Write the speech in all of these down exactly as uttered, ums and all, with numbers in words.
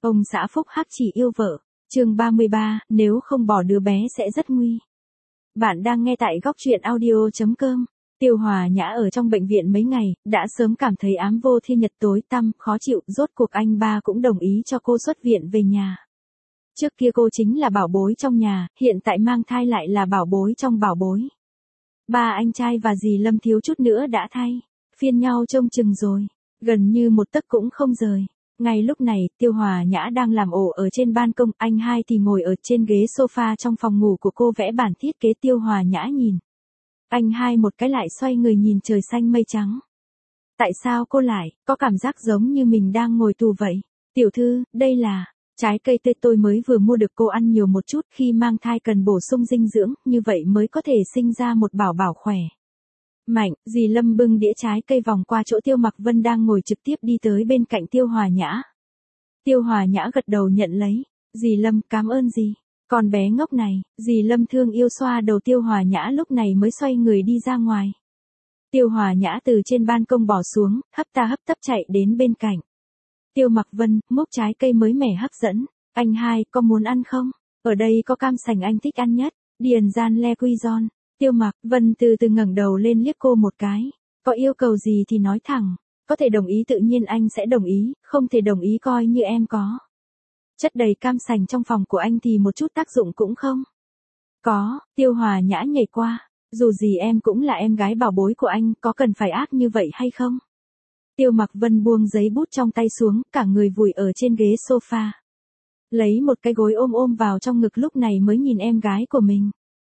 Ông xã phúc hắc chỉ yêu vợ. Chương ba mươi ba, nếu không bỏ đứa bé sẽ rất nguy. Bạn đang nghe tại góc truyện audio chấm com. Tiêu Hòa Nhã ở trong bệnh viện mấy ngày, đã sớm cảm thấy ám vô thiên nhật tối tăm, khó chịu, rốt cuộc anh ba cũng đồng ý cho cô xuất viện về nhà. Trước kia cô chính là bảo bối trong nhà, hiện tại mang thai lại là bảo bối trong bảo bối. Ba anh trai và dì Lâm thiếu chút nữa đã thay, phiên nhau trông chừng rồi, gần như một tấc cũng không rời. Ngay lúc này, Tiêu Hòa Nhã đang làm ổ ở trên ban công, anh hai thì ngồi ở trên ghế sofa trong phòng ngủ của cô vẽ bản thiết kế. Tiêu Hòa Nhã nhìn. Anh hai một cái lại xoay người nhìn trời xanh mây trắng. Tại sao cô lại có cảm giác giống như mình đang ngồi tù vậy? Tiểu thư, đây là trái cây tê tôi mới vừa mua được, cô ăn nhiều một chút, khi mang thai cần bổ sung dinh dưỡng, như vậy mới có thể sinh ra một bảo bảo khỏe mạnh. Dì Lâm bưng đĩa trái cây vòng qua chỗ Tiêu Mặc Vân đang ngồi, trực tiếp đi tới bên cạnh Tiêu Hòa Nhã. Tiêu Hòa Nhã gật đầu nhận lấy. Dì Lâm, cảm ơn dì. Con bé ngốc này. Dì Lâm thương yêu xoa đầu Tiêu Hòa Nhã, lúc này mới xoay người đi ra ngoài. Tiêu Hòa Nhã từ trên ban công bỏ xuống, hấp ta hấp tấp chạy đến bên cạnh Tiêu Mặc Vân, múc trái cây mới mẻ hấp dẫn. Anh hai, có muốn ăn không? Ở đây có cam sành anh thích ăn nhất. Điền Gian Le Quy Giòn. Tiêu Mặc Vân từ từ ngẩng đầu lên liếc cô một cái. Có yêu cầu gì thì nói thẳng. Có thể đồng ý tự nhiên anh sẽ đồng ý, không thể đồng ý coi như em có. Chất đầy cam sành trong phòng của anh thì một chút tác dụng cũng không có. Tiêu Hòa Nhã nhảy qua. Dù gì em cũng là em gái bảo bối của anh, có cần phải ác như vậy hay không? Tiêu Mặc Vân buông giấy bút trong tay xuống, cả người vùi ở trên ghế sofa. Lấy một cái gối ôm ôm vào trong ngực, lúc này mới nhìn em gái của mình.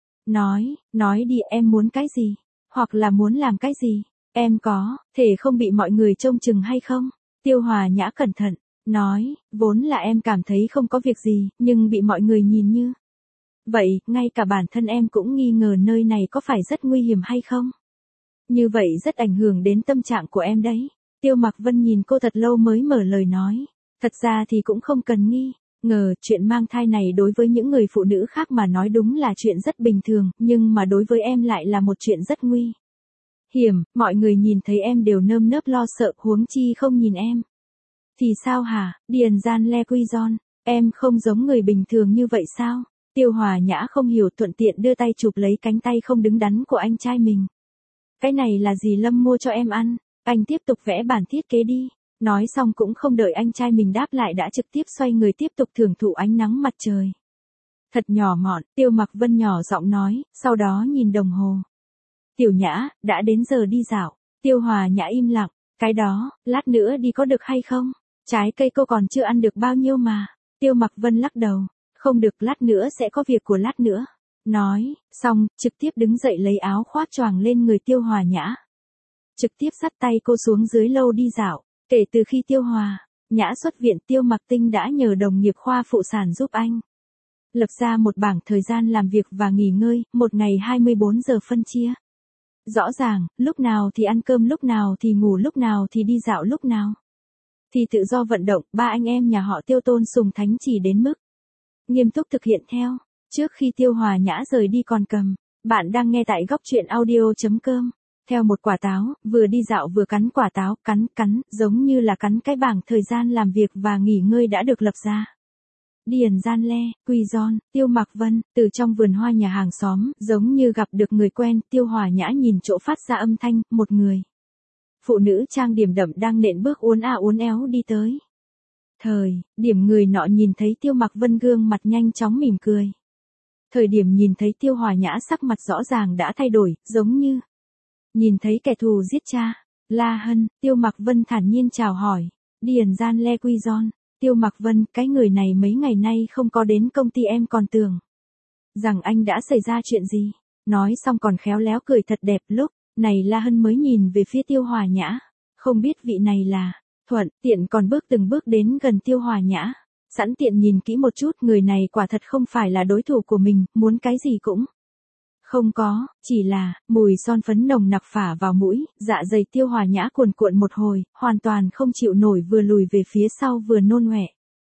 Nói, nói đi, em muốn cái gì? Hoặc là muốn làm cái gì? Em có thể không bị mọi người trông chừng hay không? Tiêu Hòa Nhã cẩn thận, nói, vốn là em cảm thấy không có việc gì, nhưng bị mọi người nhìn như vậy, ngay cả bản thân em cũng nghi ngờ nơi này có phải rất nguy hiểm hay không? Như vậy rất ảnh hưởng đến tâm trạng của em đấy. Tiêu Mặc Vân nhìn cô thật lâu mới mở lời nói. Thật ra thì cũng không cần nghi ngờ, chuyện mang thai này đối với những người phụ nữ khác mà nói đúng là chuyện rất bình thường, nhưng mà đối với em lại là một chuyện rất nguy hiểm. Mọi người nhìn thấy em đều nơm nớp lo sợ, huống chi không nhìn em. Thì sao hả? Điền Gian Le Quy Giòn, em không giống người bình thường như vậy sao? Tiêu Hòa Nhã không hiểu, thuận tiện đưa tay chụp lấy cánh tay không đứng đắn của anh trai mình. Cái này là dì Lâm mua cho em ăn. Anh tiếp tục vẽ bản thiết kế đi. Nói xong cũng không đợi anh trai mình đáp lại đã trực tiếp xoay người tiếp tục thưởng thụ ánh nắng mặt trời. Thật nhỏ mọn, Tiêu Mặc Vân nhỏ giọng nói, sau đó nhìn đồng hồ. Tiểu Nhã, đã đến giờ đi dạo. Tiêu Hòa Nhã im lặng, cái đó, lát nữa đi có được hay không? Trái cây cô còn chưa ăn được bao nhiêu mà. Tiêu Mặc Vân lắc đầu, không được, lát nữa sẽ có việc của lát nữa. Nói, xong, trực tiếp đứng dậy lấy áo khoác choàng lên người Tiêu Hòa Nhã. Trực tiếp dắt tay cô xuống dưới lâu đi dạo. Kể từ khi Tiêu Hòa Nhã xuất viện, Tiêu Mặc Tinh đã nhờ đồng nghiệp khoa phụ sản giúp anh lập ra một bảng thời gian làm việc và nghỉ ngơi, một ngày hai mươi bốn giờ phân chia rõ ràng, lúc nào thì ăn cơm, lúc nào thì ngủ, lúc nào thì đi dạo, lúc nào thì tự do vận động. Ba anh em nhà họ Tiêu tôn sùng thánh chỉ đến mức nghiêm túc thực hiện theo. Trước khi Tiêu Hòa Nhã rời đi còn cầm. Bạn đang nghe tại góc truyện audio chấm com. Theo một quả táo, vừa đi dạo vừa cắn quả táo, cắn, cắn, giống như là cắn cái bảng thời gian làm việc và nghỉ ngơi đã được lập ra. Điền Gian Le, Quy Giòn, Tiêu Mặc Vân, từ trong vườn hoa nhà hàng xóm, giống như gặp được người quen. Tiêu Hòa Nhã nhìn chỗ phát ra âm thanh, một người phụ nữ trang điểm đậm đang nện bước uốn a uốn éo đi tới. Thời điểm người nọ nhìn thấy Tiêu Mặc Vân, gương mặt nhanh chóng mỉm cười. Thời điểm nhìn thấy Tiêu Hòa Nhã, sắc mặt rõ ràng đã thay đổi, giống như nhìn thấy kẻ thù giết cha. La Hân, Tiêu Mặc Vân thản nhiên chào hỏi. Điền Gian Le Quy Giòn, Tiêu Mặc Vân, cái người này mấy ngày nay không có đến công ty, em còn tưởng rằng anh đã xảy ra chuyện gì. Nói xong còn khéo léo cười thật đẹp. Lúc này La Hân mới nhìn về phía Tiêu Hòa Nhã. Không biết vị này là thuận tiện còn bước từng bước đến gần Tiêu Hòa Nhã. Sẵn tiện nhìn kỹ một chút, người này quả thật không phải là đối thủ của mình, muốn cái gì cũng không có, chỉ là mùi son phấn nồng nặc phả vào mũi. Dạ dày Tiêu Hòa Nhã cuồn cuộn một hồi, hoàn toàn không chịu nổi, vừa lùi về phía sau vừa nôn ọe.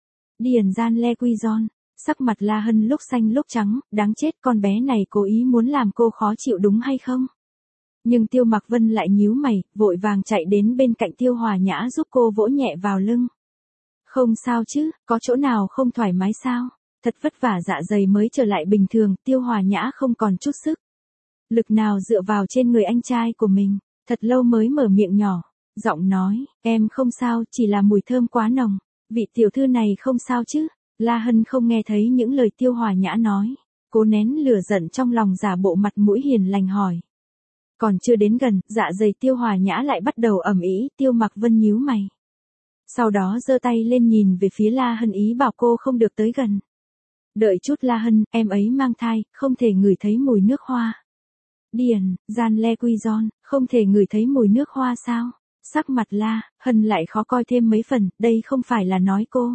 Điền Gian Le Quy Giòn, sắc mặt La Hân lúc xanh lúc trắng, đáng chết, con bé này cố ý muốn làm cô khó chịu đúng hay không? Nhưng Tiêu Mặc Vân lại nhíu mày, vội vàng chạy đến bên cạnh Tiêu Hòa Nhã giúp cô vỗ nhẹ vào lưng. Không sao chứ, có chỗ nào không thoải mái sao? Thật vất vả dạ dày mới trở lại bình thường, Tiêu Hòa Nhã không còn chút sức lực nào dựa vào trên người anh trai của mình, thật lâu mới mở miệng nhỏ, giọng nói, em không sao, chỉ là mùi thơm quá nồng, vị tiểu thư này không sao chứ? La Hân không nghe thấy những lời Tiêu Hòa Nhã nói, cố nén lửa giận trong lòng giả bộ mặt mũi hiền lành hỏi. Còn chưa đến gần, dạ dày Tiêu Hòa Nhã lại bắt đầu ầm ĩ, Tiêu Mặc Vân nhíu mày. Sau đó giơ tay lên nhìn về phía La Hân ý bảo cô không được tới gần. Đợi chút La Hân, em ấy mang thai, không thể ngửi thấy mùi nước hoa. Điền, Gian Le Quy Giòn, không thể ngửi thấy mùi nước hoa sao? Sắc mặt La Hân lại khó coi thêm mấy phần, đây không phải là nói cô.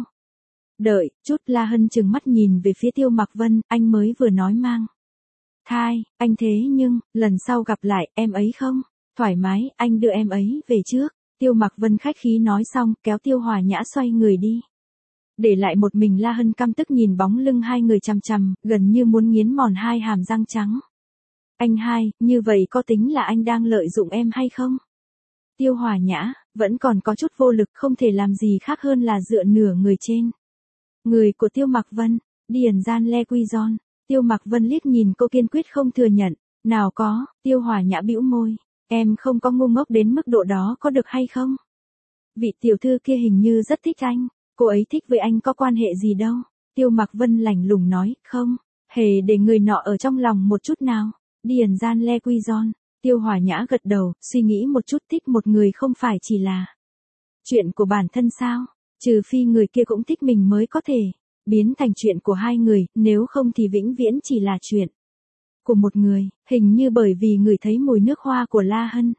Đợi chút, La Hân trừng mắt nhìn về phía Tiêu Mặc Vân, anh mới vừa nói mang thai, anh thế nhưng, lần sau gặp lại, em ấy không thoải mái, anh đưa em ấy về trước. Tiêu Mặc Vân khách khí nói xong, kéo Tiêu Hòa Nhã xoay người đi. Để lại một mình La Hân căm tức nhìn bóng lưng hai người chằm chằm, gần như muốn nghiến mòn hai hàm răng trắng. Anh hai, như vậy có tính là anh đang lợi dụng em hay không? Tiêu Hòa Nhã, vẫn còn có chút vô lực, không thể làm gì khác hơn là dựa nửa người trên người của Tiêu Mặc Vân. Điền Gian Le Quy Giòn. Tiêu Mặc Vân liếc nhìn cô kiên quyết không thừa nhận. Nào có, Tiêu Hòa Nhã bĩu môi. Em không có ngu ngốc đến mức độ đó có được hay không? Vị tiểu thư kia hình như rất thích anh. Cô ấy thích với anh có quan hệ gì đâu. Tiêu Mặc Vân lạnh lùng nói, không, hề để người nọ ở trong lòng một chút nào. Điền Gian Le Quy Giòn. Tiêu Hòa Nhã gật đầu, suy nghĩ một chút, thích một người không phải chỉ là chuyện của bản thân sao? Trừ phi người kia cũng thích mình mới có thể biến thành chuyện của hai người, nếu không thì vĩnh viễn chỉ là chuyện của một người. Hình như bởi vì người thấy mùi nước hoa của La Hân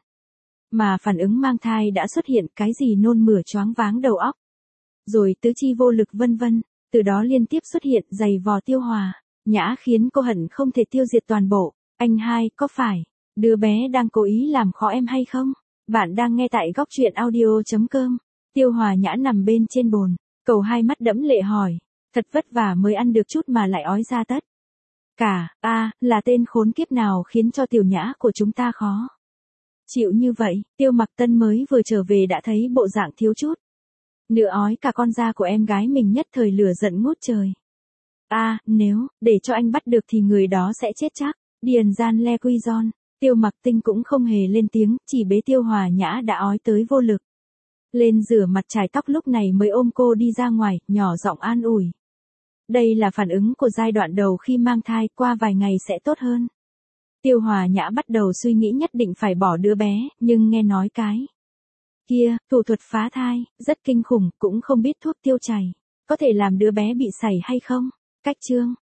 mà phản ứng mang thai đã xuất hiện, cái gì nôn mửa choáng váng đầu óc, rồi tứ chi vô lực vân vân, từ đó liên tiếp xuất hiện giày vò Tiêu Hòa Nhã khiến cô hận không thể tiêu diệt toàn bộ. Anh hai, có phải đứa bé đang cố ý làm khó em hay không? Bạn đang nghe tại góc truyện audio chấm com. Tiêu Hòa Nhã nằm bên trên bồn, cầu hai mắt đẫm lệ hỏi, thật vất vả mới ăn được chút mà lại ói ra tất cả, a à, là tên khốn kiếp nào khiến cho Tiểu Nhã của chúng ta khó chịu như vậy? Tiêu Mặc Tân mới vừa trở về đã thấy bộ dạng thiếu chút nữa ói cả con da của em gái mình, nhất thời lửa giận ngút trời. A, à, nếu để cho anh bắt được thì người đó sẽ chết chắc. Điền Gian Le Quy Giòn. Tiêu Mặc Tinh cũng không hề lên tiếng, chỉ bế Tiêu Hòa Nhã đã ói tới vô lực lên rửa mặt chải tóc, lúc này mới ôm cô đi ra ngoài, nhỏ giọng an ủi. Đây là phản ứng của giai đoạn đầu khi mang thai, qua vài ngày sẽ tốt hơn. Tiêu Hòa Nhã bắt đầu suy nghĩ nhất định phải bỏ đứa bé, nhưng nghe nói cái kia, thủ thuật phá thai, rất kinh khủng, cũng không biết thuốc tiêu chảy có thể làm đứa bé bị sảy hay không. Cách chương